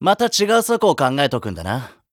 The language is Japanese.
また違う策を考えとくんだな。